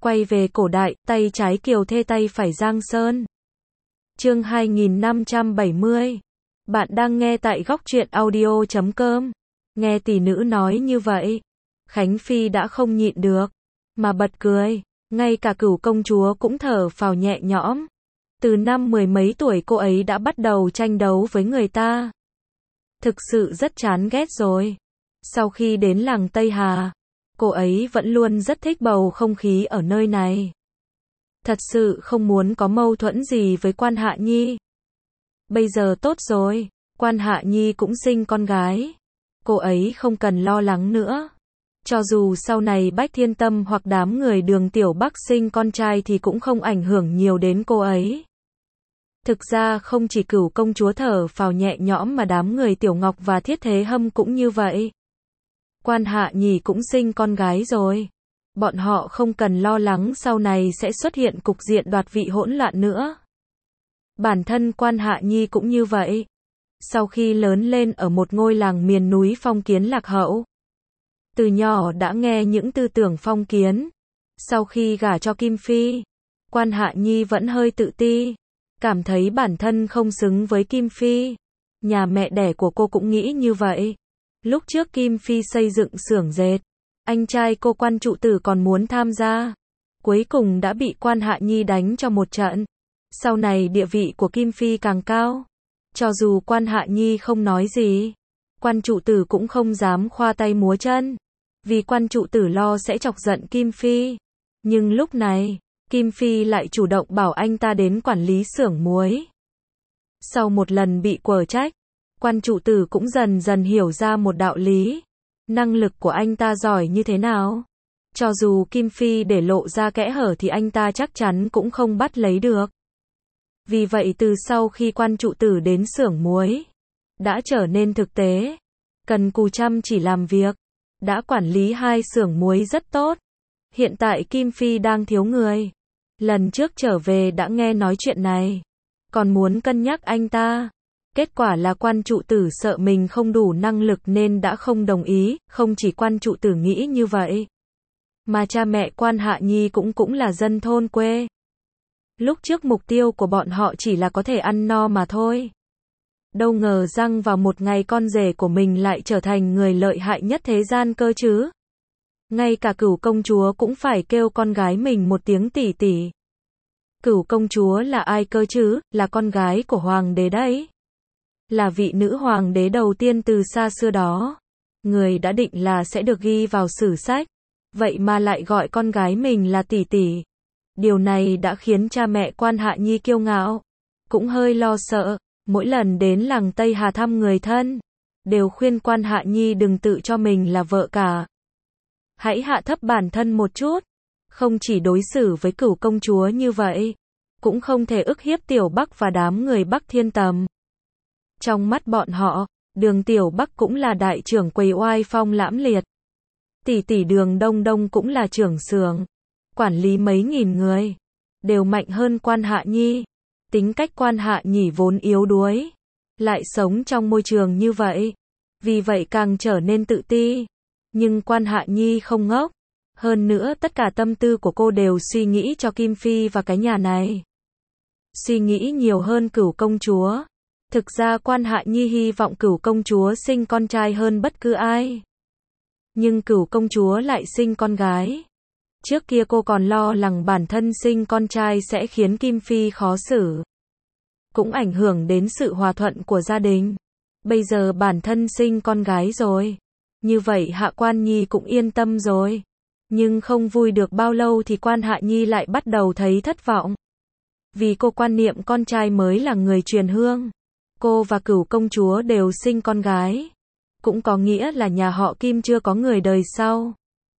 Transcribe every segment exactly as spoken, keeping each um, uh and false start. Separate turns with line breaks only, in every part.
Quay về cổ đại, tay trái Kiều Thê tay phải Giang Sơn. Chương hai nghìn năm trăm bảy mươi. Bạn đang nghe tại góc truyện audio chấm com. Nghe tỷ nữ nói như vậy, Khánh Phi đã không nhịn được mà bật cười, ngay cả Cửu công chúa cũng thở phào nhẹ nhõm. Từ năm mười mấy tuổi cô ấy đã bắt đầu tranh đấu với người ta. Thực sự rất chán ghét rồi. Sau khi đến làng Tây Hà, cô ấy vẫn luôn rất thích bầu không khí ở nơi này. Thật sự không muốn có mâu thuẫn gì với Quan Hạ Nhi. Bây giờ tốt rồi, Quan Hạ Nhi cũng sinh con gái. Cô ấy không cần lo lắng nữa. Cho dù sau này Bách Thiên Tâm hoặc đám người Đường Tiểu Bắc sinh con trai thì cũng không ảnh hưởng nhiều đến cô ấy. Thực ra không chỉ Cửu công chúa thở phào nhẹ nhõm mà đám người Tiểu Ngọc và Thiết Thế Hâm cũng như vậy. Quan Hạ Nhi cũng sinh con gái rồi. Bọn họ không cần lo lắng sau này sẽ xuất hiện cục diện đoạt vị hỗn loạn nữa. Bản thân Quan Hạ Nhi cũng như vậy. Sau khi lớn lên ở một ngôi làng miền núi phong kiến lạc hậu, từ nhỏ đã nghe những tư tưởng phong kiến. Sau khi gả cho Kim Phi, Quan Hạ Nhi vẫn hơi tự ti, cảm thấy bản thân không xứng với Kim Phi. Nhà mẹ đẻ của cô cũng nghĩ như vậy. Lúc trước Kim Phi xây dựng xưởng dệt, anh trai cô Quan Trụ Tử còn muốn tham gia. Cuối cùng đã bị Quan Hạ Nhi đánh cho một trận. Sau này địa vị của Kim Phi càng cao. Cho dù Quan Hạ Nhi không nói gì, Quan Trụ Tử cũng không dám khoa tay múa chân. Vì Quan Trụ Tử lo sẽ chọc giận Kim Phi. Nhưng lúc này, Kim Phi lại chủ động bảo anh ta đến quản lý xưởng muối. Sau một lần bị quở trách, Quan Trụ Tử cũng dần dần hiểu ra một đạo lý. Năng lực của anh ta giỏi như thế nào? Cho dù Kim Phi để lộ ra kẽ hở thì anh ta chắc chắn cũng không bắt lấy được. Vì vậy từ sau khi Quan Trụ Tử đến xưởng muối, đã trở nên thực tế, cần cù chăm chỉ làm việc, đã quản lý hai xưởng muối rất tốt. Hiện tại Kim Phi đang thiếu người. Lần trước trở về đã nghe nói chuyện này, còn muốn cân nhắc anh ta. Kết quả là Quan Trụ Tử sợ mình không đủ năng lực nên đã không đồng ý. Không chỉ Quan Trụ Tử nghĩ như vậy, mà cha mẹ Quan Hạ Nhi cũng cũng là dân thôn quê. Lúc trước mục tiêu của bọn họ chỉ là có thể ăn no mà thôi. Đâu ngờ rằng vào một ngày con rể của mình lại trở thành người lợi hại nhất thế gian cơ chứ. Ngay cả Cửu công chúa cũng phải kêu con gái mình một tiếng tỷ tỷ. Cửu công chúa là ai cơ chứ? Là con gái của hoàng đế đấy. Là vị nữ hoàng đế đầu tiên từ xa xưa đó. Người đã định là sẽ được ghi vào sử sách. Vậy mà lại gọi con gái mình là tỷ tỷ. Điều này đã khiến cha mẹ Quan Hạ Nhi kiêu ngạo. Cũng hơi lo sợ. Mỗi lần đến làng Tây Hà thăm người thân, đều khuyên Quan Hạ Nhi đừng tự cho mình là vợ cả. Hãy hạ thấp bản thân một chút. Không chỉ đối xử với Cửu công chúa như vậy, cũng không thể ức hiếp Tiểu Bắc và đám người Bắc Thiên Tầm. Trong mắt bọn họ, Đường Tiểu Bắc cũng là đại trưởng quầy oai phong lãm liệt. Tỷ tỷ Đường Đông Đông cũng là trưởng xưởng, quản lý mấy nghìn người, đều mạnh hơn Quan Hạ Nhi. Tính cách Quan Hạ Nhi vốn yếu đuối, lại sống trong môi trường như vậy, vì vậy càng trở nên tự ti. Nhưng Quan Hạ Nhi không ngốc. Hơn nữa tất cả tâm tư của cô đều suy nghĩ cho Kim Phi và cái nhà này. Suy nghĩ nhiều hơn Cửu công chúa. Thực ra Quan Hạ Nhi hy vọng Cửu công chúa sinh con trai hơn bất cứ ai. Nhưng Cửu công chúa lại sinh con gái. Trước kia cô còn lo lắng bản thân sinh con trai sẽ khiến Kim Phi khó xử, cũng ảnh hưởng đến sự hòa thuận của gia đình. Bây giờ bản thân sinh con gái rồi, như vậy Hạ Quan Nhi cũng yên tâm rồi. Nhưng không vui được bao lâu thì Quan Hạ Nhi lại bắt đầu thấy thất vọng. Vì cô quan niệm con trai mới là người truyền hương. Cô và Cửu công chúa đều sinh con gái, cũng có nghĩa là nhà họ Kim chưa có người đời sau.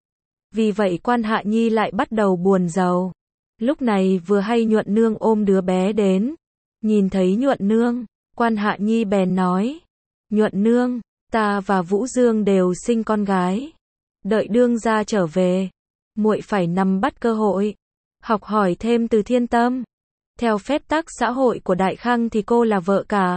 Vì vậy Quan Hạ Nhi lại bắt đầu buồn rầu. Lúc này vừa hay Nhuận Nương ôm đứa bé đến. Nhìn thấy Nhuận Nương, Quan Hạ Nhi bèn nói: Nhuận Nương, ta và Vũ Dương đều sinh con gái. Đợi đương gia trở về, muội phải nắm bắt cơ hội, học hỏi thêm từ Thiên Tâm. Theo phép tắc xã hội của Đại Khang thì cô là vợ cả.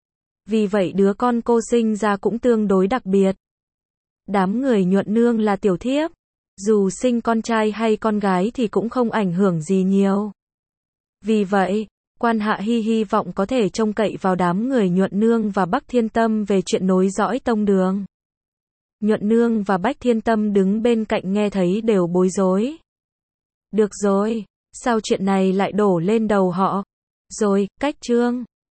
Vì vậy đứa con cô sinh ra cũng tương đối đặc biệt. Đám người Nhuận Nương là tiểu thiếp, Dù sinh con trai hay con gái thì cũng không ảnh hưởng gì nhiều. Vì vậy, Quan Hạ Hy hy vọng có thể trông cậy vào đám người Nhuận Nương và Bắc Thiên Tâm về chuyện nối dõi tông đường. Nhuận Nương và Bách Thiên Tâm đứng bên cạnh nghe thấy đều bối rối. Được rồi, sao chuyện này lại đổ lên đầu họ? Rồi, cách chương